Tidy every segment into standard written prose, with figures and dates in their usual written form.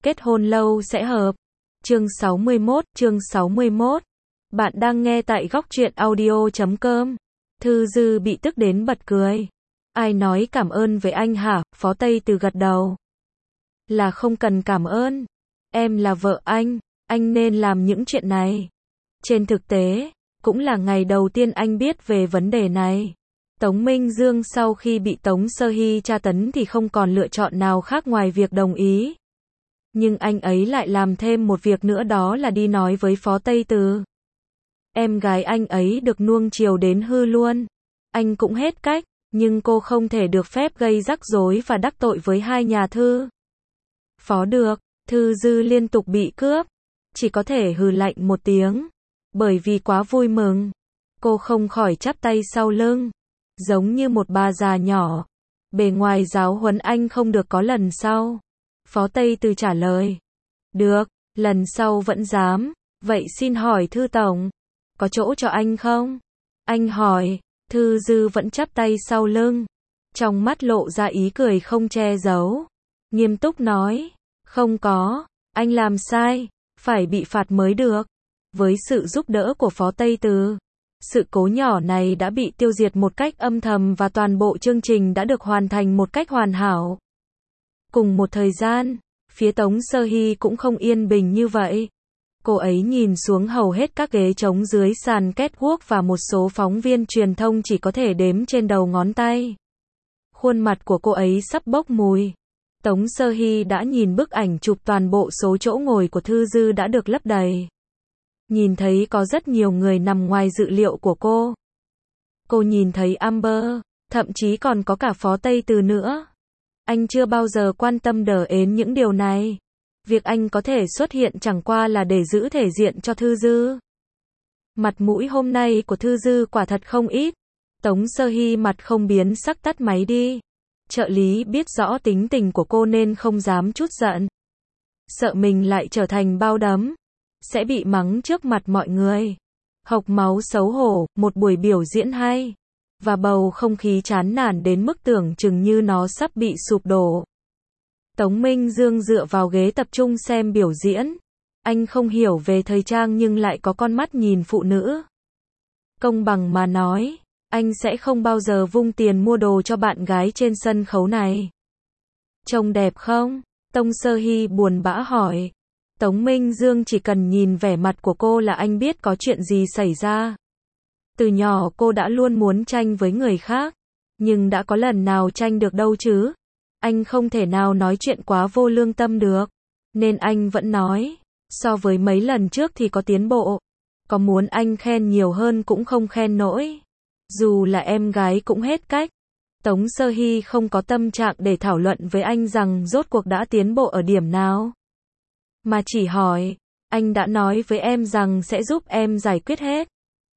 Kết hôn lâu sẽ hợp. Chương 61. Bạn đang nghe tại góc truyện audio.com. Thư Dư bị tức đến bật cười. Ai nói cảm ơn với anh hả? Phó Tây Từ gật đầu. Là không cần cảm ơn. Em là vợ anh nên làm những chuyện này. Trên thực tế, cũng là ngày đầu tiên anh biết về vấn đề này. Tống Minh Dương sau khi bị Tống Sơ Hy tra tấn thì không còn lựa chọn nào khác ngoài việc đồng ý. Nhưng anh ấy lại làm thêm một việc nữa, đó là đi nói với Phó Tây Từ. Em gái anh ấy được nuông chiều đến hư luôn. Anh cũng hết cách, nhưng cô không thể được phép gây rắc rối và đắc tội với hai nhà Thư. Phó được, Thư Dư liên tục bị cướp. Chỉ có thể hừ lạnh một tiếng. Bởi vì quá vui mừng, cô không khỏi chắp tay sau lưng. Giống như một bà già nhỏ. Bề ngoài giáo huấn anh không được có lần sau. Phó Tây Từ trả lời. Được, lần sau vẫn dám. Vậy xin hỏi Thư Tổng, có chỗ cho anh không? Anh hỏi. Thư Dư vẫn chắp tay sau lưng. Trong mắt lộ ra ý cười không che giấu. Nghiêm túc nói. Không có, anh làm sai, phải bị phạt mới được. Với sự giúp đỡ của Phó Tây Từ, sự cố nhỏ này đã bị tiêu diệt một cách âm thầm và toàn bộ chương trình đã được hoàn thành một cách hoàn hảo. Cùng một thời gian, phía Tống Sơ Hy cũng không yên bình như vậy. Cô ấy nhìn xuống hầu hết các ghế trống dưới sàn catwalk và một số phóng viên truyền thông chỉ có thể đếm trên đầu ngón tay. Khuôn mặt của cô ấy sắp bốc mùi. Tống Sơ Hy đã nhìn bức ảnh chụp, toàn bộ số chỗ ngồi của Thư Dư đã được lấp đầy. Nhìn thấy có rất nhiều người nằm ngoài dự liệu của cô. Cô nhìn thấy Amber, thậm chí còn có cả Phó Tây Từ nữa. Anh chưa bao giờ quan tâm đến những điều này. Việc anh có thể xuất hiện chẳng qua là để giữ thể diện cho Thư Dư. Mặt mũi hôm nay của Thư Dư quả thật không ít. Tống Sơ Hy mặt không biến sắc tắt máy đi. Trợ lý biết rõ tính tình của cô nên không dám chút giận. Sợ mình lại trở thành bao đấm, sẽ bị mắng trước mặt mọi người. Hộc máu xấu hổ, một buổi biểu diễn hay. Và bầu không khí chán nản đến mức tưởng chừng như nó sắp bị sụp đổ. Tống Minh Dương dựa vào ghế tập trung xem biểu diễn. Anh không hiểu về thời trang nhưng lại có con mắt nhìn phụ nữ. Công bằng mà nói, anh sẽ không bao giờ vung tiền mua đồ cho bạn gái trên sân khấu này. Trông đẹp không? Tống Sơ Hy buồn bã hỏi. Tống Minh Dương chỉ cần nhìn vẻ mặt của cô là anh biết có chuyện gì xảy ra. Từ nhỏ cô đã luôn muốn tranh với người khác. Nhưng đã có lần nào tranh được đâu chứ? Anh không thể nào nói chuyện quá vô lương tâm được. Nên anh vẫn nói. So với mấy lần trước thì có tiến bộ. Có muốn anh khen nhiều hơn cũng không khen nổi. Dù là em gái cũng hết cách. Tống Sơ Hy không có tâm trạng để thảo luận với anh rằng rốt cuộc đã tiến bộ ở điểm nào. Mà chỉ hỏi, anh đã nói với em rằng sẽ giúp em giải quyết hết.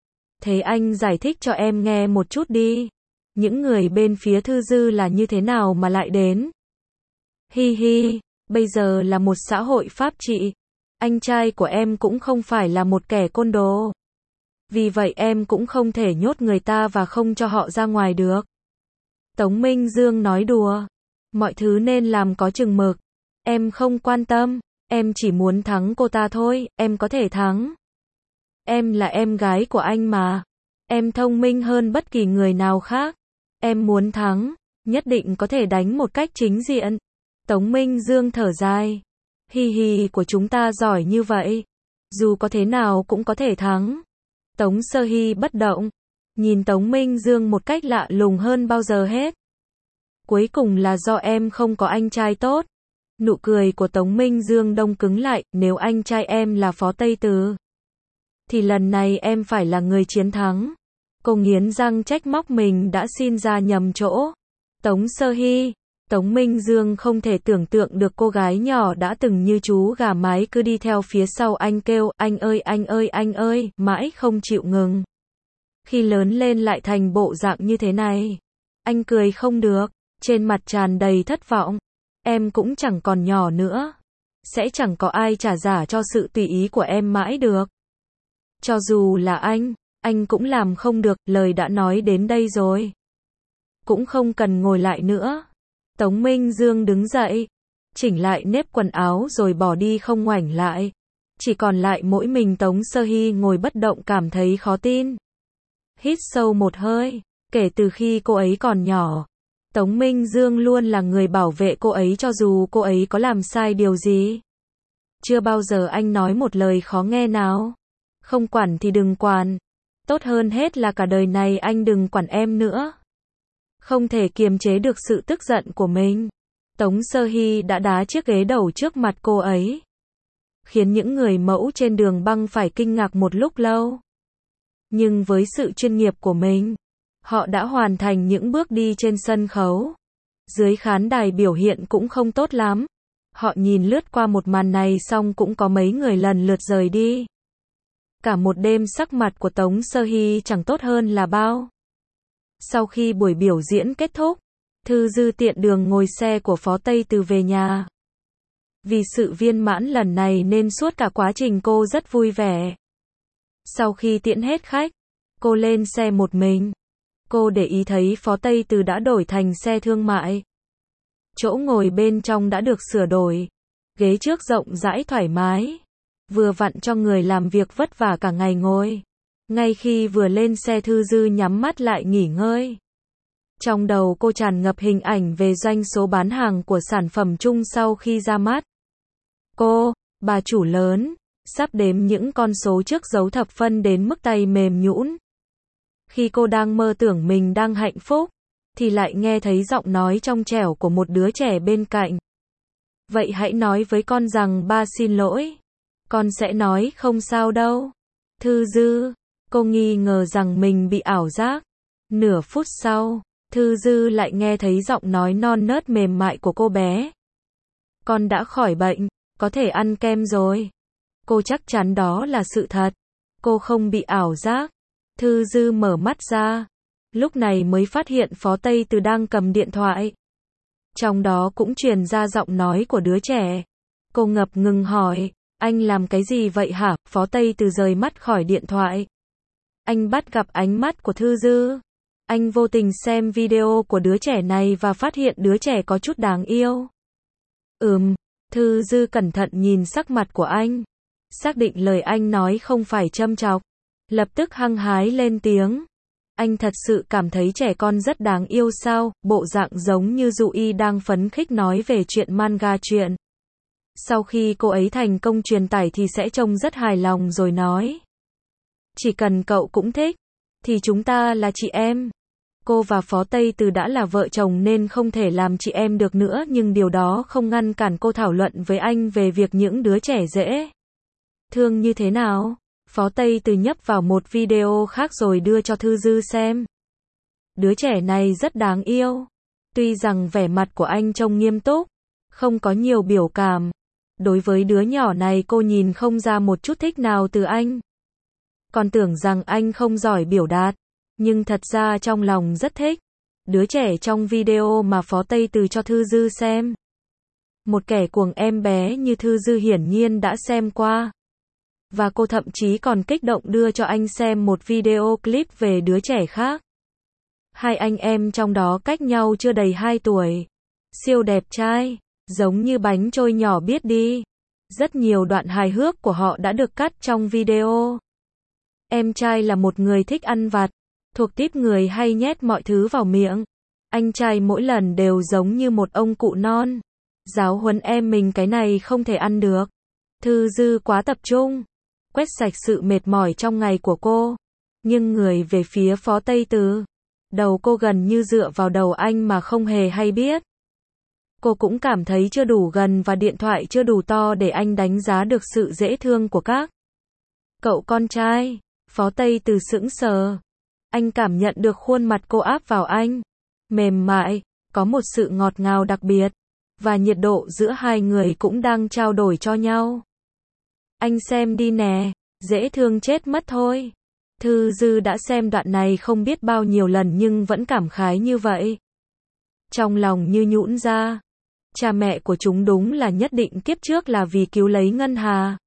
Thế anh giải thích cho em nghe một chút đi. Những người bên phía Thư Dư là như thế nào mà lại đến? Hi hi, bây giờ là một xã hội pháp trị. Anh trai của em cũng không phải là một kẻ côn đồ. Vì vậy em cũng không thể nhốt người ta và không cho họ ra ngoài được. Tống Minh Dương nói đùa. Mọi thứ nên làm có chừng mực. Em không quan tâm. Em chỉ muốn thắng cô ta thôi. Em có thể thắng. Em là em gái của anh mà. Em thông minh hơn bất kỳ người nào khác. Em muốn thắng. Nhất định có thể đánh một cách chính diện. Tống Minh Dương thở dài. Hi hi của chúng ta giỏi như vậy. Dù có thế nào cũng có thể thắng. Tống Sơ Hy bất động. Nhìn Tống Minh Dương một cách lạ lùng hơn bao giờ hết. Cuối cùng là do em không có anh trai tốt. Nụ cười của Tống Minh Dương đông cứng lại. Nếu anh trai em là Phó Tây Từ, thì lần này em phải là người chiến thắng. Cô nghiến răng trách móc mình đã xin ra nhầm chỗ. Tống Sơ Hy. Tống Minh Dương không thể tưởng tượng được cô gái nhỏ đã từng như chú gà mái cứ đi theo phía sau anh kêu, anh ơi anh ơi anh ơi, mãi không chịu ngừng. Khi lớn lên lại thành bộ dạng như thế này. Anh cười không được, trên mặt tràn đầy thất vọng. Em cũng chẳng còn nhỏ nữa. Sẽ chẳng có ai trả giả cho sự tùy ý của em mãi được. Cho dù là anh cũng làm không được, lời đã nói đến đây rồi. Cũng không cần ngồi lại nữa. Tống Minh Dương đứng dậy. chỉnh lại nếp quần áo rồi bỏ đi không ngoảnh lại. Chỉ còn lại mỗi mình Tống Sơ Hy ngồi bất động cảm thấy khó tin. Hít sâu một hơi, kể từ khi cô ấy còn nhỏ, Tống Minh Dương luôn là người bảo vệ cô ấy cho dù cô ấy có làm sai điều gì. Chưa bao giờ anh nói một lời khó nghe nào. Không quản thì đừng quản. Tốt hơn hết là cả đời này anh đừng quản em nữa. Không thể kiềm chế được sự tức giận của mình, Tống Sơ Hy đã đá chiếc ghế đầu trước mặt cô ấy, khiến những người mẫu trên đường băng phải kinh ngạc một lúc lâu. Nhưng với sự chuyên nghiệp của mình, họ đã hoàn thành những bước đi trên sân khấu. Dưới khán đài biểu hiện cũng không tốt lắm. Họ nhìn lướt qua một màn này xong cũng có mấy người lần lượt rời đi. Cả một đêm sắc mặt của Tống Sơ Hy chẳng tốt hơn là bao. Sau khi buổi biểu diễn kết thúc, Thư Dư tiện đường ngồi xe của Phó Tây Từ về nhà. Vì sự viên mãn lần này nên suốt cả quá trình cô rất vui vẻ. Sau khi tiễn hết khách, cô lên xe một mình. Cô để ý thấy Phó Tây Từ đã đổi thành xe thương mại. Chỗ ngồi bên trong đã được sửa đổi. Ghế trước rộng rãi thoải mái. Vừa vặn cho người làm việc vất vả cả ngày ngồi. Ngay khi vừa lên xe Thư Dư nhắm mắt lại nghỉ ngơi. Trong đầu cô tràn ngập hình ảnh về doanh số bán hàng của sản phẩm chung sau khi ra mắt. Cô, bà chủ lớn, sắp đếm những con số trước dấu thập phân đến mức tay mềm nhũn. Khi cô đang mơ tưởng mình đang hạnh phúc, thì lại nghe thấy giọng nói trong trẻo của một đứa trẻ bên cạnh. Vậy hãy nói với con rằng ba xin lỗi. Con sẽ nói không sao đâu. Thư Dư, cô nghi ngờ rằng mình bị ảo giác. Nửa phút sau, Thư Dư lại nghe thấy giọng nói non nớt mềm mại của cô bé. Con đã khỏi bệnh, có thể ăn kem rồi. Cô chắc chắn đó là sự thật. Cô không bị ảo giác. Thư Dư mở mắt ra. Lúc này mới phát hiện Phó Tây Từ đang cầm điện thoại. Trong đó cũng truyền ra giọng nói của đứa trẻ. Cô ngập ngừng hỏi, anh làm cái gì vậy hả? Phó Tây Từ rời mắt khỏi điện thoại. Anh bắt gặp ánh mắt của Thư Dư. Anh vô tình xem video của đứa trẻ này và phát hiện đứa trẻ có chút đáng yêu. Thư Dư cẩn thận nhìn sắc mặt của anh. Xác định lời anh nói không phải châm chọc. Lập tức hăng hái lên tiếng. Anh thật sự cảm thấy trẻ con rất đáng yêu sao? Bộ dạng giống như Dụ Y đang phấn khích nói về chuyện manga chuyện. Sau khi cô ấy thành công truyền tải thì sẽ trông rất hài lòng rồi nói. Chỉ cần cậu cũng thích, thì chúng ta là chị em. Cô và Phó Tây Từ đã là vợ chồng nên không thể làm chị em được nữa, nhưng điều đó không ngăn cản cô thảo luận với anh về việc những đứa trẻ dễ thương như thế nào. Phó Tây Từ nhấp vào một video khác rồi đưa cho Thư Dư xem. Đứa trẻ này rất đáng yêu. Tuy rằng vẻ mặt của anh trông nghiêm túc, không có nhiều biểu cảm. Đối với đứa nhỏ này cô nhìn không ra một chút thích nào từ anh. Còn tưởng rằng anh không giỏi biểu đạt. Nhưng thật ra trong lòng rất thích. Đứa trẻ trong video mà Phó Tây Từ cho Thư Dư xem. Một kẻ cuồng em bé như Thư Dư hiển nhiên đã xem qua. Và cô thậm chí còn kích động đưa cho anh xem một video clip về đứa trẻ khác. Hai anh em trong đó cách nhau chưa đầy 2 tuổi. Siêu đẹp trai, giống như bánh trôi nhỏ biết đi. Rất nhiều đoạn hài hước của họ đã được cắt trong video. Em trai là một người thích ăn vặt, thuộc típ người hay nhét mọi thứ vào miệng. Anh trai mỗi lần đều giống như một ông cụ non. Giáo huấn em mình cái này không thể ăn được. Thư Dư quá tập trung, quét sạch sự mệt mỏi trong ngày của cô. Nhưng người về phía Phó Tây Từ, đầu cô gần như dựa vào đầu anh mà không hề hay biết. Cô cũng cảm thấy chưa đủ gần và điện thoại chưa đủ to để anh đánh giá được sự dễ thương của các cậu con trai. Phó Tây Từ sững sờ. Anh cảm nhận được khuôn mặt cô áp vào anh. Mềm mại, có một sự ngọt ngào đặc biệt. Và nhiệt độ giữa hai người cũng đang trao đổi cho nhau. Anh xem đi nè, dễ thương chết mất thôi. Thư Dư đã xem đoạn này không biết bao nhiêu lần nhưng vẫn cảm khái như vậy. Trong lòng như nhũn ra. Cha mẹ của chúng đúng là nhất định kiếp trước là vì cứu lấy Ngân Hà.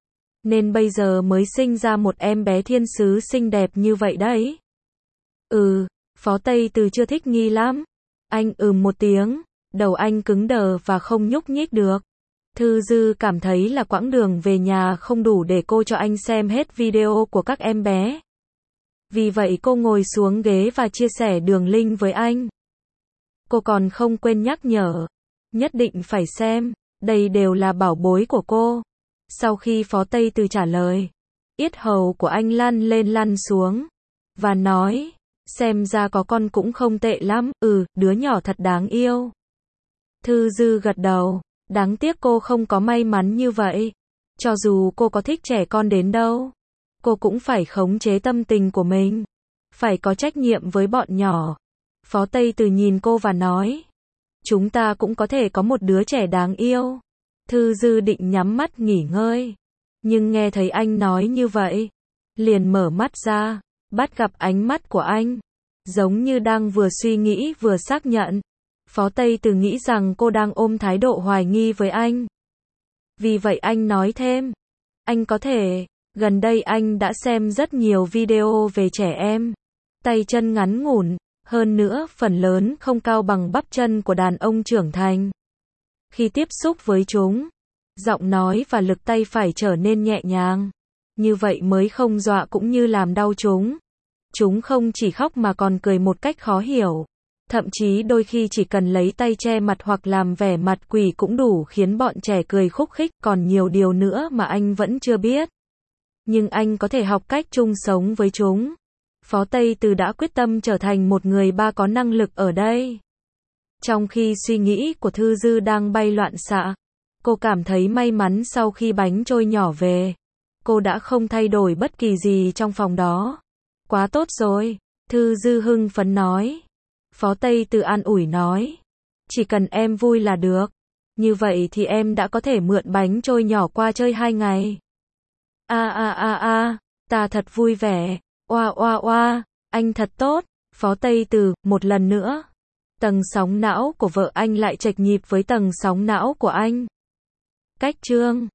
Nên bây giờ mới sinh ra một em bé thiên sứ xinh đẹp như vậy đấy. Phó Tây Từ chưa thích nghi lắm. Anh một tiếng. Đầu anh cứng đờ và không nhúc nhích được. Thư Dư cảm thấy là quãng đường về nhà không đủ để cô cho anh xem hết video của các em bé. Vì vậy cô ngồi xuống ghế và chia sẻ đường link với anh. Cô còn không quên nhắc nhở, nhất định phải xem, đây đều là bảo bối của cô. Sau khi Phó Tây Từ trả lời, yết hầu của anh lăn lên lăn xuống, và nói, xem ra có con cũng không tệ lắm, đứa nhỏ thật đáng yêu. Thư Dư gật đầu, đáng tiếc cô không có may mắn như vậy. Cho dù cô có thích trẻ con đến đâu, cô cũng phải khống chế tâm tình của mình, phải có trách nhiệm với bọn nhỏ. Phó Tây Từ nhìn cô và nói, chúng ta cũng có thể có một đứa trẻ đáng yêu. Thư Dư định nhắm mắt nghỉ ngơi, nhưng nghe thấy anh nói như vậy, liền mở mắt ra, bắt gặp ánh mắt của anh, giống như đang vừa suy nghĩ vừa xác nhận. Phó Tây Từ nghĩ rằng cô đang ôm thái độ hoài nghi với anh. Vì vậy anh nói thêm, anh có thể, gần đây anh đã xem rất nhiều video về trẻ em, tay chân ngắn ngủn, hơn nữa phần lớn không cao bằng bắp chân của đàn ông trưởng thành. Khi tiếp xúc với chúng, giọng nói và lực tay phải trở nên nhẹ nhàng, như vậy mới không dọa cũng như làm đau chúng. Chúng không chỉ khóc mà còn cười một cách khó hiểu. Thậm chí đôi khi chỉ cần lấy tay che mặt hoặc làm vẻ mặt quỷ cũng đủ khiến bọn trẻ cười khúc khích, còn nhiều điều nữa mà anh vẫn chưa biết. Nhưng anh có thể học cách chung sống với chúng. Phó Tây Từ đã quyết tâm trở thành một người ba có năng lực ở đây. Trong khi suy nghĩ của Thư Dư đang bay loạn xạ, cô cảm thấy may mắn sau khi bánh trôi nhỏ về. Cô đã không thay đổi bất kỳ gì trong phòng đó. Quá tốt rồi, Thư Dư hưng phấn nói. Phó Tây Từ an ủi nói, chỉ cần em vui là được. Như vậy thì em đã có thể mượn bánh trôi nhỏ qua chơi 2 ngày. Ta thật vui vẻ. Oa, anh thật tốt. Phó Tây Từ, một lần nữa. Tầng sóng não của vợ anh lại chệch nhịp với tầng sóng não của anh. Cách chương